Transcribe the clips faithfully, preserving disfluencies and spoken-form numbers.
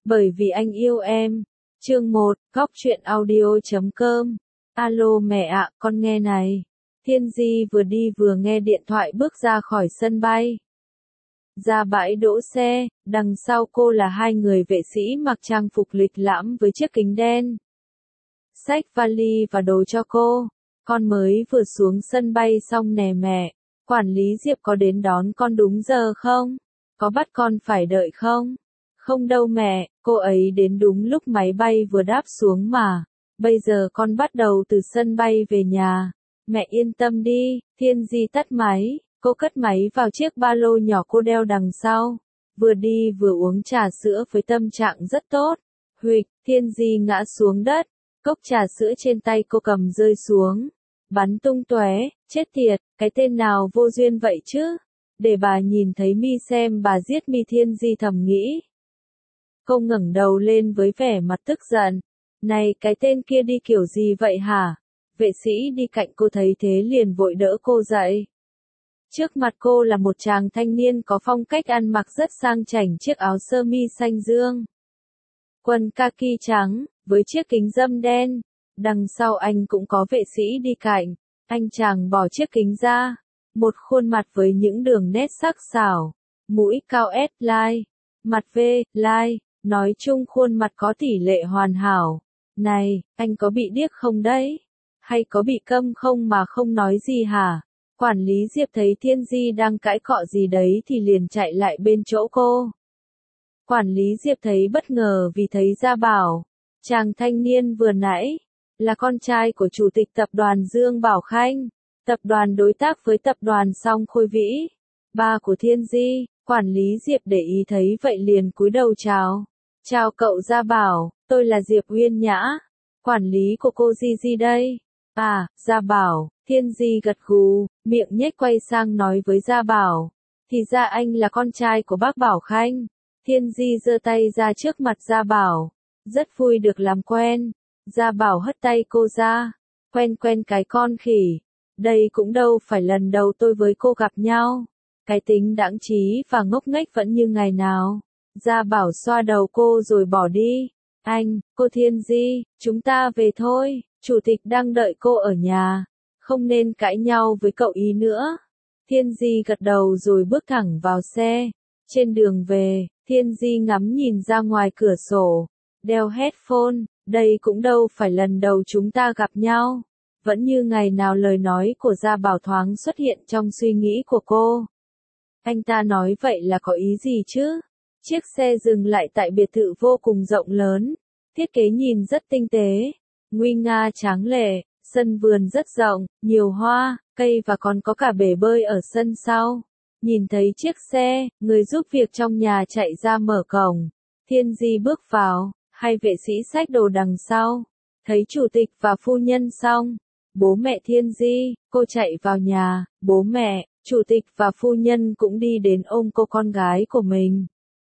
Bởi vì anh yêu em. Chương một, góc truyện audio chấm com. Alo mẹ ạ, con nghe này. Thiên Di vừa đi vừa nghe điện thoại bước ra khỏi sân bay. Ra bãi đỗ xe, đằng sau cô là hai người vệ sĩ mặc trang phục lịch lãm với chiếc kính đen. Xách vali và đồ cho cô. Con mới vừa xuống sân bay xong nè mẹ. Quản lý Diệp có đến đón con đúng giờ không? Có bắt con phải đợi không? Không đâu mẹ, cô ấy đến đúng lúc máy bay vừa đáp xuống mà. Bây giờ con bắt đầu từ sân bay về nhà. Mẹ yên tâm đi. Thiên Di tắt máy, cô cất máy vào chiếc ba lô nhỏ cô đeo đằng sau. Vừa đi vừa uống trà sữa với tâm trạng rất tốt. Huỵch, Thiên Di ngã xuống đất. Cốc trà sữa trên tay cô cầm rơi xuống. Bắn tung tóe, chết tiệt, cái tên nào vô duyên vậy chứ? Để bà nhìn thấy mi xem bà giết mi, Thiên Di thầm nghĩ. Cô ngẩng đầu lên với vẻ mặt tức giận. Này, cái tên kia đi kiểu gì vậy hả? Vệ sĩ đi cạnh cô thấy thế liền vội đỡ cô dậy. Trước mặt cô là một chàng thanh niên có phong cách ăn mặc rất sang chảnh, chiếc áo sơ mi xanh dương, quần kaki trắng, với chiếc kính râm đen. Đằng sau anh cũng có vệ sĩ đi cạnh. Anh chàng bỏ chiếc kính ra. Một khuôn mặt với những đường nét sắc sảo. Mũi cao S-line. Mặt V-line. Nói chung khuôn mặt có tỷ lệ hoàn hảo. Này, anh có bị điếc không đấy? Hay có bị câm không mà không nói gì hả? Quản lý Diệp thấy Thiên Di đang cãi cọ gì đấy thì liền chạy lại bên chỗ cô. Quản lý Diệp thấy bất ngờ vì thấy Gia Bảo, chàng thanh niên vừa nãy, là con trai của chủ tịch tập đoàn Dương Bảo Khanh, tập đoàn đối tác với tập đoàn Song Khôi Vĩ, ba của Thiên Di. Quản lý Diệp để ý thấy vậy liền cúi đầu chào. Chào cậu Gia Bảo, tôi là Diệp Uyên Nhã, quản lý của cô Di Di đây. À, Gia Bảo, Thiên Di gật gù, miệng nhếch quay sang nói với Gia Bảo. Thì ra anh là con trai của bác Bảo Khanh. Thiên Di giơ tay ra trước mặt Gia Bảo. Rất vui được làm quen. Gia Bảo hất tay cô ra. Quen quen cái con khỉ. Đây cũng đâu phải lần đầu tôi với cô gặp nhau. Cái tính đãng trí và ngốc nghếch vẫn như ngày nào. Gia Bảo xoa đầu cô rồi bỏ đi. Anh, cô Thiên Di, chúng ta về thôi. Chủ tịch đang đợi cô ở nhà. Không nên cãi nhau với cậu ý nữa. Thiên Di gật đầu rồi bước thẳng vào xe. Trên đường về, Thiên Di ngắm nhìn ra ngoài cửa sổ. Đeo headphone, đây cũng đâu phải lần đầu chúng ta gặp nhau. Vẫn như ngày nào lời nói của Gia Bảo thoáng xuất hiện trong suy nghĩ của cô. Anh ta nói vậy là có ý gì chứ? Chiếc xe dừng lại tại biệt thự vô cùng rộng lớn. Thiết kế nhìn rất tinh tế, nguy nga tráng lệ, sân vườn rất rộng, nhiều hoa, cây và còn có cả bể bơi ở sân sau. Nhìn thấy chiếc xe, người giúp việc trong nhà chạy ra mở cổng. Thiên Di bước vào, hai vệ sĩ xách đồ đằng sau. Thấy chủ tịch và phu nhân xong, bố mẹ Thiên Di, cô chạy vào nhà, bố mẹ, chủ tịch và phu nhân cũng đi đến ôm cô con gái của mình.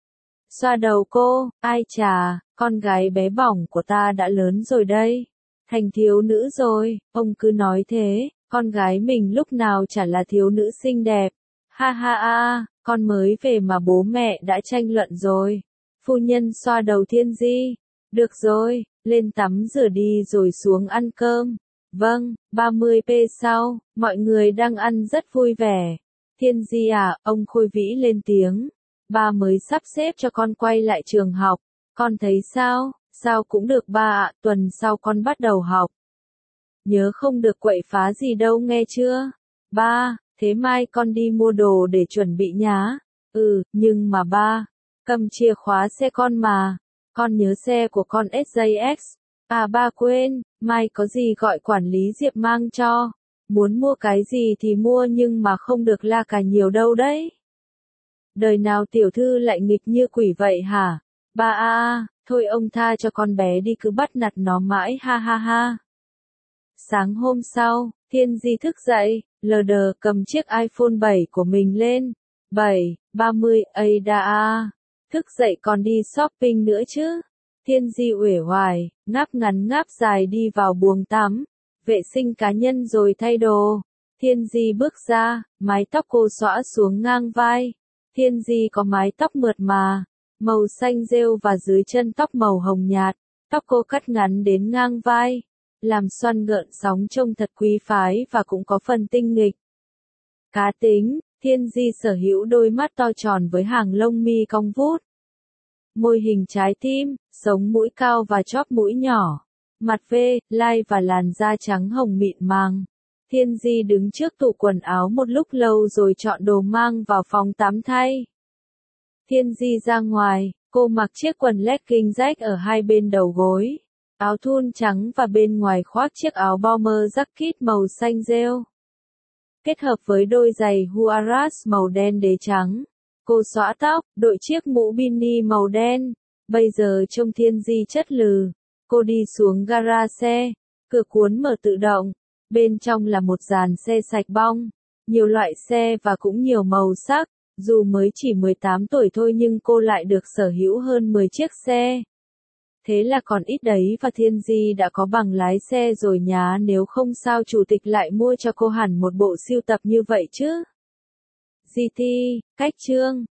Xoa đầu cô, ai chà, con gái bé bỏng của ta đã lớn rồi đây. Thành thiếu nữ rồi, ông cứ nói thế, con gái mình lúc nào chả là thiếu nữ xinh đẹp. Ha ha ha, con mới về mà bố mẹ đã tranh luận rồi. Phu nhân xoa đầu Thiên Di. Được rồi, lên tắm rửa đi rồi xuống ăn cơm. Vâng, ba mươi phút sau, mọi người đang ăn rất vui vẻ. Thiên Di à, ông Khôi Vĩ lên tiếng. Ba mới sắp xếp cho con quay lại trường học. Con thấy sao? Sao cũng được ba ạ, tuần sau con bắt đầu học. Nhớ không được quậy phá gì đâu nghe chưa? Ba, thế mai con đi mua đồ để chuẩn bị nhá. Ừ, nhưng mà ba, cầm chìa khóa xe con mà. Con nhớ xe của con ét gi ích. À ba quên, mai có gì gọi quản lý Diệp mang cho. Muốn mua cái gì thì mua nhưng mà không được la cà nhiều đâu đấy. Đời nào tiểu thư lại nghịch như quỷ vậy hả? Ba a a, thôi ông tha cho con bé đi, cứ bắt nạt nó mãi, ha ha ha. Sáng hôm sau, Thiên Di thức dậy, lờ đờ cầm chiếc iPhone bảy của mình lên. bảy, ba mươi, Ada a. Thức dậy còn đi shopping nữa chứ. Thiên Di uể oải, ngáp ngắn ngáp dài đi vào buồng tắm, vệ sinh cá nhân rồi thay đồ. Thiên Di bước ra, mái tóc cô xõa xuống ngang vai. Thiên Di có mái tóc mượt mà, màu xanh rêu và dưới chân tóc màu hồng nhạt, tóc cô cắt ngắn đến ngang vai, làm xoăn gợn sóng trông thật quý phái và cũng có phần tinh nghịch. Cá tính, Thiên Di sở hữu đôi mắt to tròn với hàng lông mi cong vút, môi hình trái tim, sống mũi cao và chóp mũi nhỏ, mặt V, lai và làn da trắng hồng mịn màng. Thiên Di đứng trước tủ quần áo một lúc lâu rồi chọn đồ mang vào phòng tắm thay. Thiên Di ra ngoài, cô mặc chiếc quần legging rách ở hai bên đầu gối, áo thun trắng và bên ngoài khoác chiếc áo bomber jacket màu xanh rêu. Kết hợp với đôi giày Huaraz màu đen đế trắng, cô xõa tóc, đội chiếc mũ beanie màu đen. Bây giờ trông Thiên Di chất lừ. Cô đi xuống gara xe, cửa cuốn mở tự động. Bên trong là một dàn xe sạch bong, nhiều loại xe và cũng nhiều màu sắc. Dù mới chỉ mười tám tuổi thôi nhưng cô lại được sở hữu hơn mười chiếc xe. Thế là còn ít đấy và Thiên Di đã có bằng lái xe rồi nhá, nếu không sao chủ tịch lại mua cho cô hẳn một bộ sưu tập như vậy chứ. giê tê, cách chương